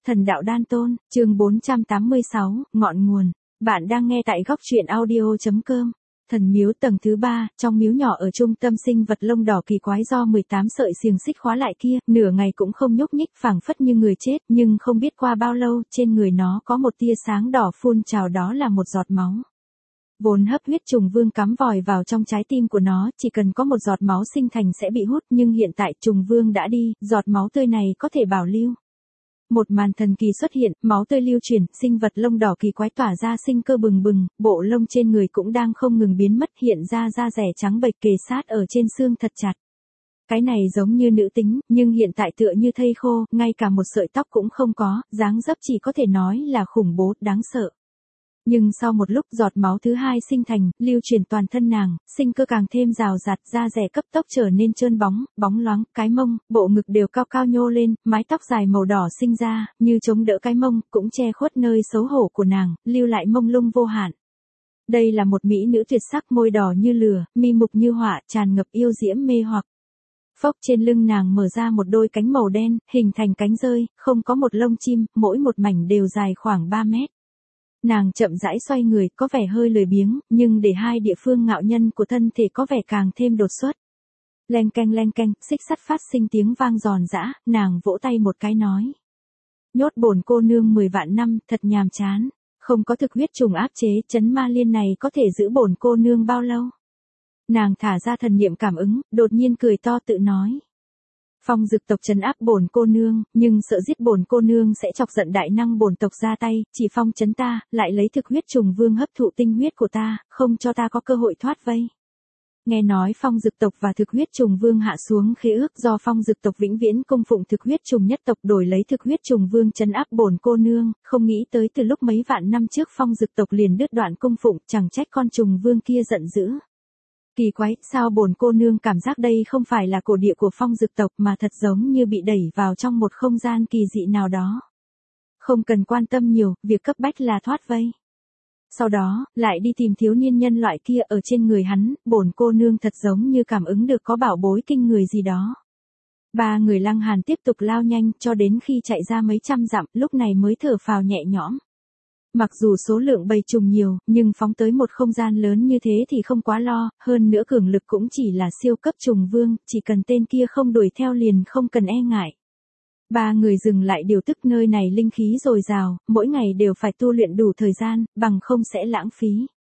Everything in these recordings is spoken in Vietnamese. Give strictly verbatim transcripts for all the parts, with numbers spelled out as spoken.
Thần đạo đan tôn, chương bốn trăm tám mươi sáu, ngọn nguồn. Bạn đang nghe tại góc truyện audio chấm com. Thần miếu tầng thứ ba, trong miếu nhỏ ở trung tâm sinh vật lông đỏ kỳ quái do mười tám sợi xiềng xích khóa lại kia, nửa ngày cũng không nhúc nhích, phảng phất như người chết, nhưng không biết qua bao lâu, trên người nó có một tia sáng đỏ phun trào, đó là một giọt máu. Vốn hấp huyết trùng vương cắm vòi vào trong trái tim của nó, chỉ cần có một giọt máu sinh thành sẽ bị hút, nhưng hiện tại trùng vương đã đi, giọt máu tươi này có thể bảo lưu. Một màn thần kỳ xuất hiện, máu tươi lưu chuyển, sinh vật lông đỏ kỳ quái tỏa ra sinh cơ bừng bừng, bộ lông trên người cũng đang không ngừng biến mất, hiện ra da rẻ trắng bệch kề sát ở trên xương thật chặt. Cái này giống như nữ tính, nhưng hiện tại tựa như thây khô, ngay cả một sợi tóc cũng không có, dáng dấp chỉ có thể nói là khủng bố, đáng sợ. Nhưng sau một lúc giọt máu thứ hai sinh thành, lưu truyền toàn thân nàng, sinh cơ càng thêm rào rạt, da rẻ cấp tốc trở nên trơn bóng, bóng loáng, cái mông, bộ ngực đều cao cao nhô lên, mái tóc dài màu đỏ sinh ra, như chống đỡ cái mông, cũng che khuất nơi xấu hổ của nàng, lưu lại mông lung vô hạn. Đây là một mỹ nữ tuyệt sắc, môi đỏ như lửa, mi mục như họa, tràn ngập yêu diễm mê hoặc. Phốc, trên lưng nàng mở ra một đôi cánh màu đen, hình thành cánh rơi, không có một lông chim, mỗi một mảnh đều dài khoảng ba mét. Nàng chậm rãi xoay người, có vẻ hơi lười biếng, nhưng để hai địa phương ngạo nhân của thân thể có vẻ càng thêm đột xuất. Leng keng leng keng, xích sắt phát sinh tiếng vang giòn giã, nàng vỗ tay một cái nói. Nhốt bổn cô nương mười vạn năm, thật nhàm chán. Không có thực huyết trùng áp chế, chấn ma liên này có thể giữ bổn cô nương bao lâu? Nàng thả ra thần niệm cảm ứng, đột nhiên cười to tự nói. Phong dực tộc trấn áp bổn cô nương, nhưng sợ giết bổn cô nương sẽ chọc giận đại năng bổn tộc ra tay, chỉ phong trấn ta, lại lấy thực huyết trùng vương hấp thụ tinh huyết của ta, không cho ta có cơ hội thoát vây. Nghe nói phong dực tộc và thực huyết trùng vương hạ xuống khế ước, do phong dực tộc vĩnh viễn cung phụng thực huyết trùng nhất tộc đổi lấy thực huyết trùng vương trấn áp bổn cô nương, không nghĩ tới từ lúc mấy vạn năm trước phong dực tộc liền đứt đoạn cung phụng, chẳng trách con trùng vương kia giận dữ. Kỳ quái, sao bổn cô nương cảm giác đây không phải là cổ địa của phong dực tộc mà thật giống như bị đẩy vào trong một không gian kỳ dị nào đó. Không cần quan tâm nhiều, việc cấp bách là thoát vây. Sau đó, lại đi tìm thiếu niên nhân loại kia ở trên người hắn, bổn cô nương thật giống như cảm ứng được có bảo bối kinh người gì đó. Ba người Lăng Hàn tiếp tục lao nhanh cho đến khi chạy ra mấy trăm dặm, lúc này mới thở phào nhẹ nhõm. Mặc dù số lượng bầy trùng nhiều, nhưng phóng tới một không gian lớn như thế thì không quá lo, hơn nữa cường lực cũng chỉ là siêu cấp trùng vương, chỉ cần tên kia không đuổi theo liền không cần e ngại. Ba người dừng lại điều tức, nơi này linh khí dồi dào, mỗi ngày đều phải tu luyện đủ thời gian, bằng không sẽ lãng phí.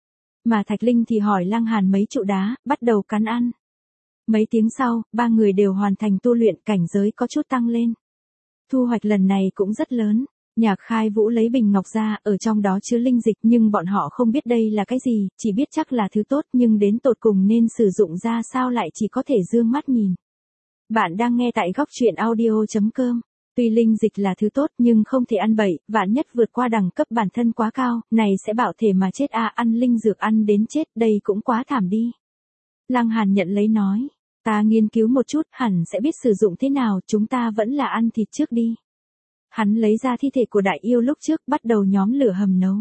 Mà Thạch Linh thì hỏi Lăng Hàn mấy trụ đá, bắt đầu cắn ăn. Mấy tiếng sau, ba người đều hoàn thành tu luyện, cảnh giới có chút tăng lên. Thu hoạch lần này cũng rất lớn. Nhạc Khai Vũ lấy bình ngọc ra, ở trong đó chứa linh dịch, nhưng bọn họ không biết đây là cái gì, chỉ biết chắc là thứ tốt, nhưng đến tột cùng nên sử dụng ra sao lại chỉ có thể dương mắt nhìn. Bạn đang nghe tại góc truyện audio chấm com. Tuy linh dịch là thứ tốt nhưng không thể ăn bậy, vạn nhất vượt qua đẳng cấp bản thân quá cao, này sẽ bạo thể mà chết à, ăn linh dược ăn đến chết, đây cũng quá thảm đi. Lăng Hàn nhận lấy nói, ta nghiên cứu một chút, hẳn sẽ biết sử dụng thế nào, chúng ta vẫn là ăn thịt trước đi. Hắn lấy ra thi thể của đại yêu lúc trước, bắt đầu nhóm lửa hầm nấu.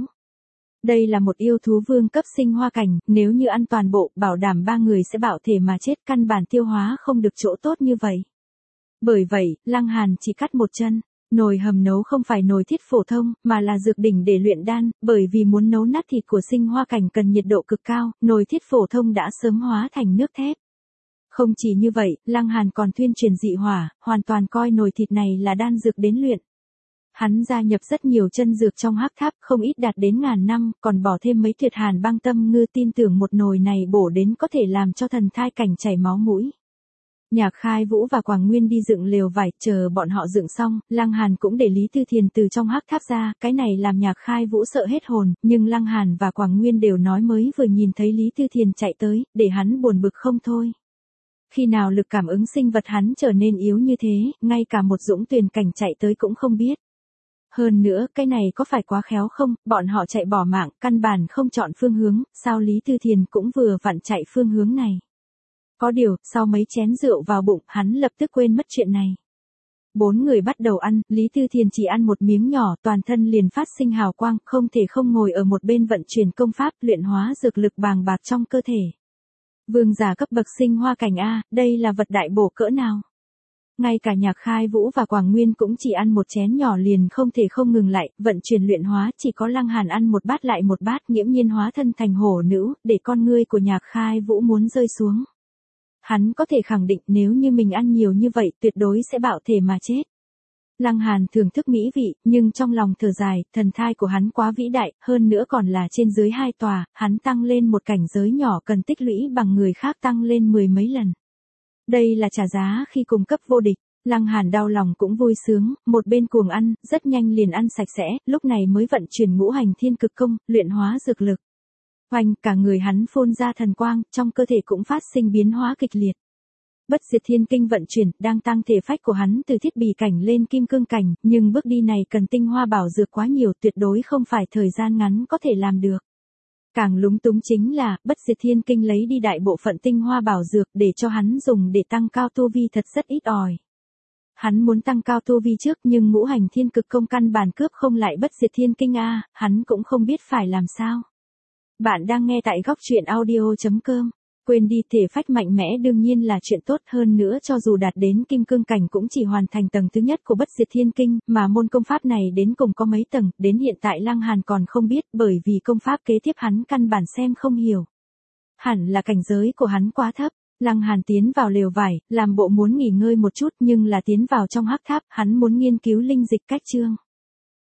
Đây là một yêu thú vương cấp sinh hoa cảnh, nếu như ăn toàn bộ, bảo đảm ba người sẽ bạo thể mà chết, căn bản tiêu hóa không được chỗ tốt như vậy. Bởi vậy, Lăng Hàn chỉ cắt một chân. Nồi hầm nấu không phải nồi thiết phổ thông, mà là dược đỉnh để luyện đan, bởi vì muốn nấu nát thịt của sinh hoa cảnh cần nhiệt độ cực cao, nồi thiết phổ thông đã sớm hóa thành nước thép. Không chỉ như vậy, Lăng Hàn còn tuyên truyền dị hỏa, hoàn toàn coi nồi thịt này là đan dược đến luyện. Hắn gia nhập rất nhiều chân dược trong hắc tháp, không ít đạt đến ngàn năm, còn bỏ thêm mấy tuyệt hàn băng tâm ngư, tin tưởng một nồi này bổ đến có thể làm cho thần thai cảnh chảy máu mũi. Nhạc Khai Vũ và Quảng Nguyên đi dựng lều vải, chờ bọn họ dựng xong, Lăng Hàn cũng để Lý Tư Thiền từ trong hắc tháp ra, cái này làm Nhạc Khai Vũ sợ hết hồn, nhưng Lăng Hàn và Quảng Nguyên đều nói mới vừa nhìn thấy Lý Tư Thiền chạy tới, để hắn buồn bực không thôi. Khi nào lực cảm ứng sinh vật hắn trở nên yếu như thế, ngay cả một dũng tuyền cảnh chạy tới cũng không biết. Hơn nữa, cái này có phải quá khéo không, bọn họ chạy bỏ mạng, căn bản không chọn phương hướng, sao Lý Tư Thiền cũng vừa vặn chạy phương hướng này. Có điều, sau mấy chén rượu vào bụng, hắn lập tức quên mất chuyện này. Bốn người bắt đầu ăn, Lý Tư Thiền chỉ ăn một miếng nhỏ, toàn thân liền phát sinh hào quang, không thể không ngồi ở một bên vận chuyển công pháp, luyện hóa dược lực bàng bạc trong cơ thể. Vương giả cấp bậc sinh hoa cảnh A, đây là vật đại bổ cỡ nào? Ngay cả Nhạc Khai Vũ và Quảng Nguyên cũng chỉ ăn một chén nhỏ liền không thể không ngừng lại, vận chuyển luyện hóa, chỉ có Lăng Hàn ăn một bát lại một bát, nghiễm nhiên hóa thân thành hổ nữ, để con ngươi của Nhạc Khai Vũ muốn rơi xuống. Hắn có thể khẳng định nếu như mình ăn nhiều như vậy tuyệt đối sẽ bạo thể mà chết. Lăng Hàn thưởng thức mỹ vị, nhưng trong lòng thở dài, thần thai của hắn quá vĩ đại, hơn nữa còn là trên dưới hai tòa, hắn tăng lên một cảnh giới nhỏ cần tích lũy bằng người khác tăng lên mười mấy lần. Đây là trả giá khi cùng cấp vô địch. Lăng Hàn đau lòng cũng vui sướng, một bên cuồng ăn, rất nhanh liền ăn sạch sẽ, lúc này mới vận chuyển ngũ hành thiên cực công, luyện hóa dược lực. Oanh, cả người hắn phun ra thần quang, trong cơ thể cũng phát sinh biến hóa kịch liệt. Bất diệt thiên kinh vận chuyển, đang tăng thể phách của hắn từ thiết bì cảnh lên kim cương cảnh, nhưng bước đi này cần tinh hoa bảo dược quá nhiều, tuyệt đối không phải thời gian ngắn có thể làm được. Càng lúng túng chính là, bất diệt thiên kinh lấy đi đại bộ phận tinh hoa bảo dược để cho hắn dùng để tăng cao tu vi thật rất ít ỏi. Hắn muốn tăng cao tu vi trước nhưng ngũ hành thiên cực công căn bản cướp không lại bất diệt thiên kinh a, hắn cũng không biết phải làm sao. Bạn đang nghe tại góc truyện audio chấm com. Quên đi, thể phách mạnh mẽ đương nhiên là chuyện tốt, hơn nữa cho dù đạt đến kim cương cảnh cũng chỉ hoàn thành tầng thứ nhất của bất diệt thiên kinh, mà môn công pháp này đến cùng có mấy tầng, đến hiện tại Lăng Hàn còn không biết, bởi vì công pháp kế tiếp hắn căn bản xem không hiểu. Hẳn là cảnh giới của hắn quá thấp. Lăng Hàn tiến vào lều vải, làm bộ muốn nghỉ ngơi một chút nhưng là tiến vào trong hắc tháp, hắn muốn nghiên cứu linh dịch cách chương.